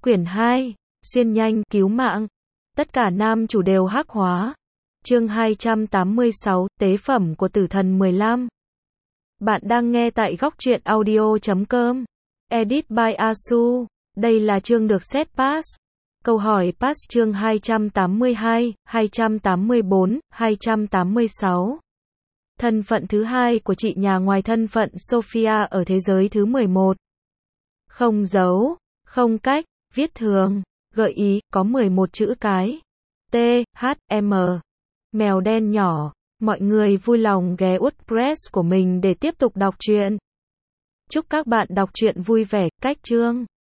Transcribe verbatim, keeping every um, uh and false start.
Quyển hai, xuyên nhanh, cứu mạng. Tất cả nam chủ đều hắc hóa. Chương hai trăm tám mươi sáu, tế phẩm của tử thần mười lăm. Bạn đang nghe tại góc truyện audio chấm com. Edit by Asu. Đây là chương được set pass. Câu hỏi pass chương hai trăm tám mươi hai, hai trăm tám mươi bốn, hai trăm tám mươi sáu. Thân phận thứ hai của chị nhà ngoài thân phận Sophia ở thế giới thứ mười một. Không dấu, không cách, viết thường, gợi ý, có mười một chữ cái. T, H, M. Mèo đen nhỏ. Mọi người vui lòng ghé WordPress của mình để tiếp tục đọc truyện. Chúc các bạn đọc truyện vui vẻ. Cách chương.